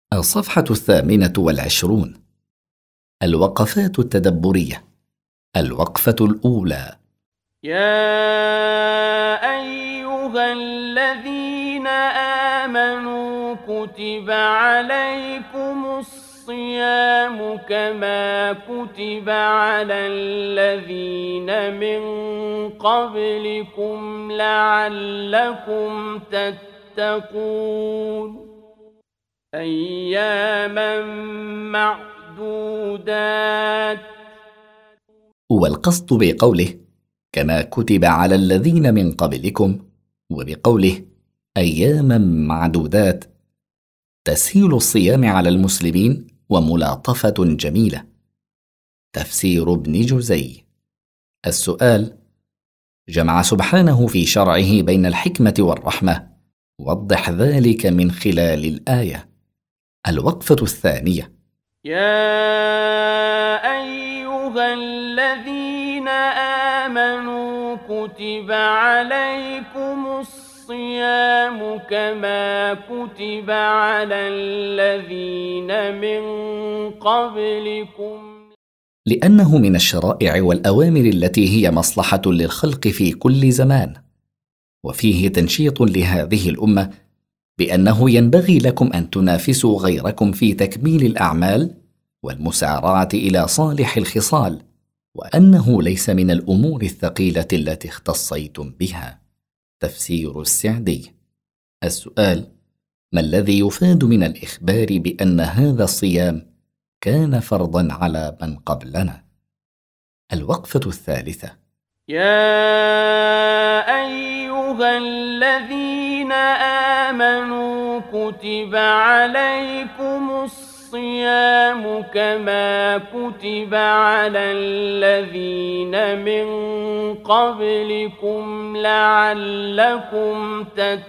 الصفحة 28. الوقفات التدبرية. الوقفة الأولى. يا أيها الذين آمنوا كتب عليكم الصيام كما كتب على الذين من قبلكم لعلكم تتقون أياما معدودات. والقصد بقوله كما كتب على الذين من قبلكم وبقوله أياما معدودات تسهيل الصيام على المسلمين وملاطفة جميلة. تفسير ابن جزي. السؤال: جمع سبحانه في شرعه بين الحكمة والرحمة، وضح ذلك من خلال الآية. الوقفة الثانية. يا أيها الذين آمنوا كتب عليكم الصيام كما كتب على الذين من قبلكم لأنه من الشرائع والأوامر التي هي مصلحة للخلق في كل زمان، وفيه تنشيط لهذه الأمة بأنه ينبغي لكم أن تنافسوا غيركم في تكميل الأعمال والمسارعة إلى صالح الخصال، وأنه ليس من الأمور الثقيلة التي اختصيتم بها. تفسير السعدي. السؤال: ما الذي يفاد من الإخبار بأن هذا الصيام كان فرضا على من قبلنا؟ الوقفة الثالثة. يا أيها الذين آمنوا كتب عليكم الصيام كما كتب على الذين من قبلكم لعلكم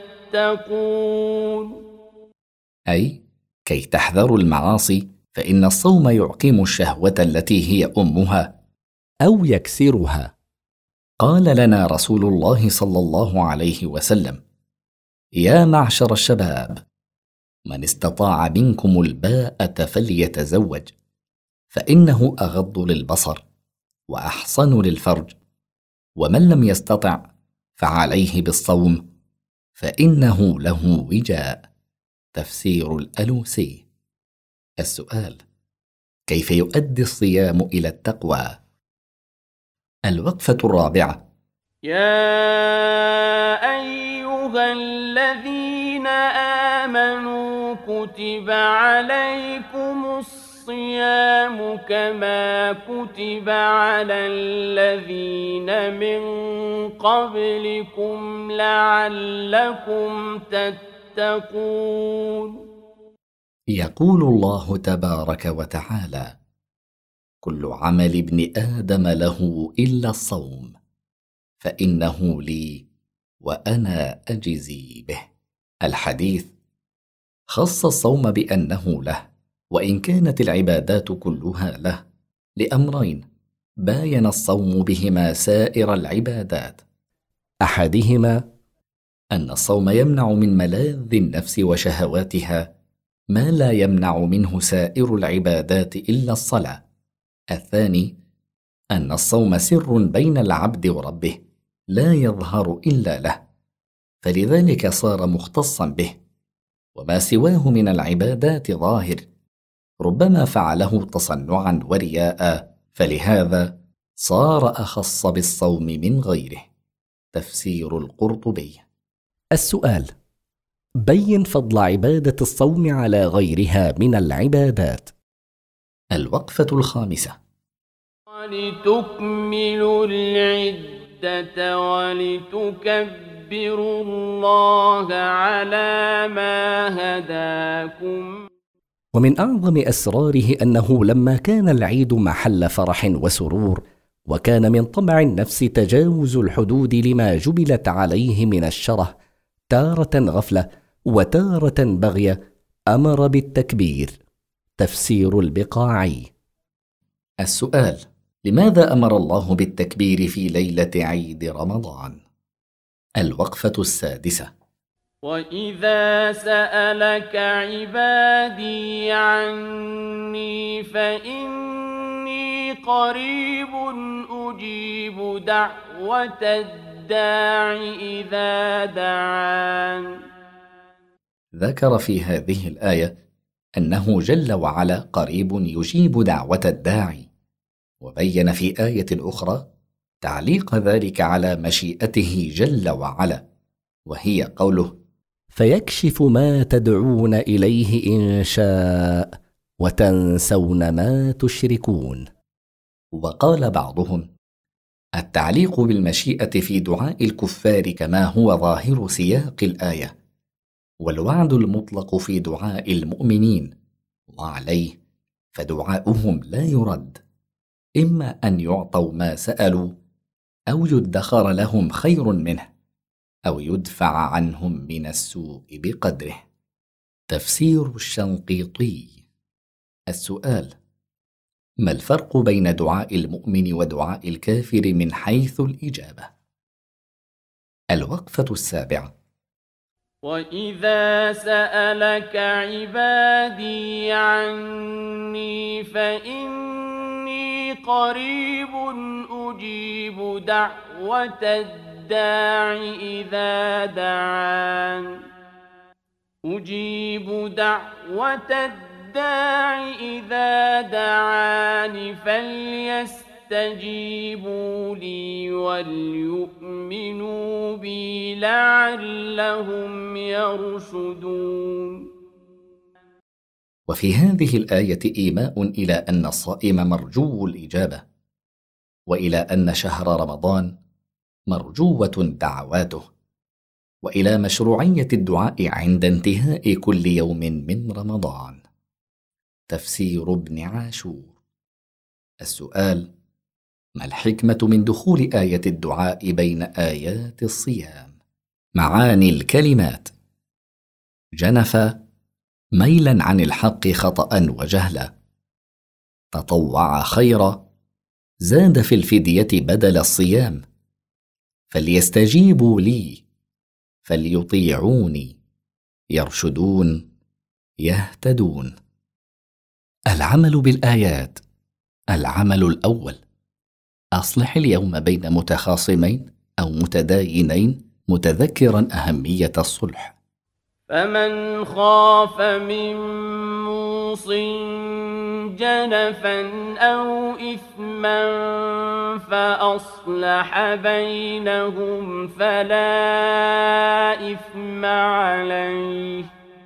تتقون أي كي تحذروا المعاصي، فإن الصوم يعقم الشهوة التي هي أمها أو يكسرها. قال لنا رسول الله صلى الله عليه وسلم: يا معشر الشباب، من استطاع منكم الباءة فليتزوج، فإنه أغض للبصر وأحصن للفرج، ومن لم يستطع فعليه بالصوم فإنه له وجاء. تفسير الألوسي. السؤال: كيف يؤدي الصيام إلى التقوى؟ الوقفة الرابعة. يا أيها الذين آمنوا كتب عليكم الصيام كما كتب على الذين من قبلكم لعلكم تتقون. يقول الله تبارك وتعالى: كل عمل ابن آدم له إلا الصوم فإنه لي وأنا أجزي به. الحديث خص الصوم بأنه له، وإن كانت العبادات كلها له، لأمرين باين الصوم بهما سائر العبادات. أحدهما أن الصوم يمنع من ملاذ النفس وشهواتها ما لا يمنع منه سائر العبادات إلا الصلاة. الثاني أن الصوم سر بين العبد وربه لا يظهر إلا له، فلذلك صار مختصا به، وما سواه من العبادات ظاهر، ربما فعله تصنعا ورياء، فلهذا صار أخص بالصوم من غيره. تفسير القرطبي. السؤال: بين فضل عبادة الصوم على غيرها من العبادات. الوقفة الخامسة. ولتكملوا العدة ولتكبروا الله على ما هداكم. ومن أعظم أسراره أنه لما كان العيد محل فرح وسرور، وكان من طبع النفس تجاوز الحدود لما جبلت عليه من الشره، تارة غفلة وتارة بغية، أمر بالتكبير. تفسير البقاعي. السؤال: لماذا أمر الله بالتكبير في ليلة عيد رمضان؟ الوقفة السادسة. وإذا سألك عبادي عني فإني قريب أجيب دعوة الداع إذا دعان. ذكر في هذه الآية أنه جل وعلا قريب يجيب دعوة الداعي، وبين في آية أخرى تعليق ذلك على مشيئته جل وعلا، وهي قوله: فيكشف ما تدعون إليه إن شاء وتنسون ما تشركون. وقال بعضهم: التعليق بالمشيئة في دعاء الكفار كما هو ظاهر سياق الآية، والوعد المطلق في دعاء المؤمنين، وعليه فدعاؤهم لا يرد، إما أن يعطوا ما سألوا، أو يدخر لهم خير منه، أو يدفع عنهم من السوء بقدره. تفسير الشنقيطي. السؤال: ما الفرق بين دعاء المؤمن ودعاء الكافر من حيث الإجابة؟ الوقفة السابعة. وإذا سألك عبادي عني فإني قريب أجيب دعوة الداع إذا دعان. أجيب دعوة الداع إذا دعان فليستجيبوا لي وليؤمنوا بي لعلهم يرشدون. وفي هذه الآية إيماء إلى أن الصائم مرجو الإجابة، وإلى أن شهر رمضان مرجوة دعواته، وإلى مشروعية الدعاء عند انتهاء كل يوم من رمضان. تفسير ابن عاشور. السؤال: ما الحكمة من دخول آية الدعاء بين آيات الصيام؟ معاني الكلمات: جنف ميلا عن الحق خطأ وجهلا، تطوع خيرا زاد في الفدية بدل الصيام، فليستجيبوا لي، فليطيعوني، يرشدون، يهتدون. العمل بالآيات. العمل الأول: أصلح اليوم بين متخاصمين أو متداينين متذكرا أهمية الصلح. فمن خاف من موص جنفا أو إثما فأصلح بينهم فلا إثم عليه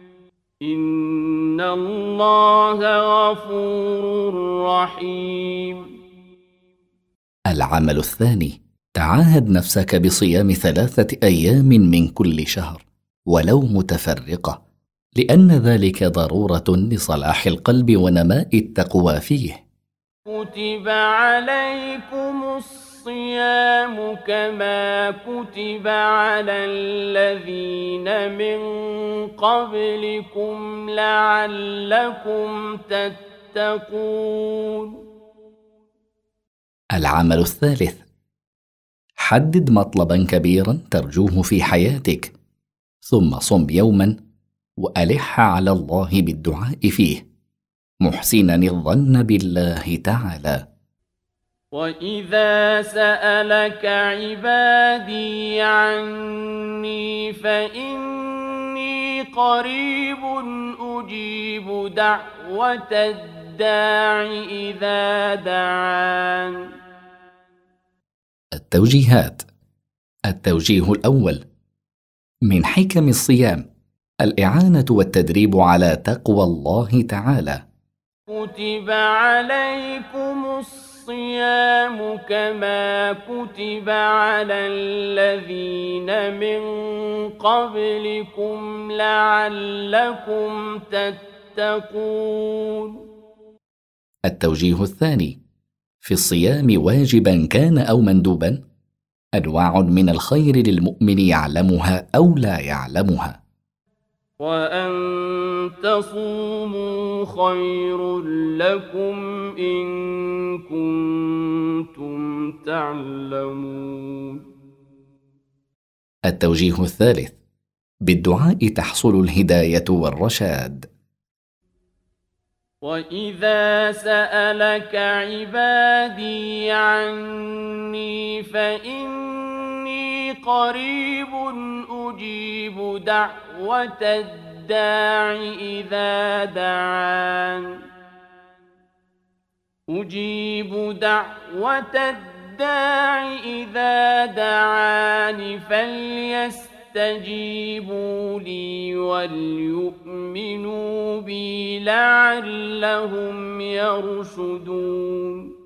إن الله غفور رحيم. العمل الثاني: تعاهد نفسك بصيام 3 أيام من كل شهر ولو متفرقة، لأن ذلك ضرورة لصلاح القلب ونماء التقوى فيه. كتب عليكم الصيام كما كتب على الذين من قبلكم لعلكم تتقون. العمل الثالث: حدد مطلبا كبيرا ترجوه في حياتك، ثم صم يوما وألح على الله بالدعاء فيه، محسنا الظن بالله تعالى. وإذا سألك عبادي عني فإني قريب أجيب دعوة الداع إذا دعان. التوجيهات. التوجيه الأول: من حكم الصيام الإعانة والتدريب على تقوى الله تعالى. كتب عليكم الصيام كما كتب على الذين من قبلكم لعلكم تتقون. التوجيه الثاني: في الصيام واجبا كان أو مندوبا أنواع من الخير للمؤمن يعلمها أو لا يعلمها. وأن تصوموا خير لكم إن كنتم تعلمون. التوجيه الثالث: بالدعاء تحصل الهداية والرشاد. وإذا سألك عبادي عني فإني قريب أجيب دعوة الداع إذا دعان فليستجيبوا لي وليؤمنوا بي لعلهم يرشدون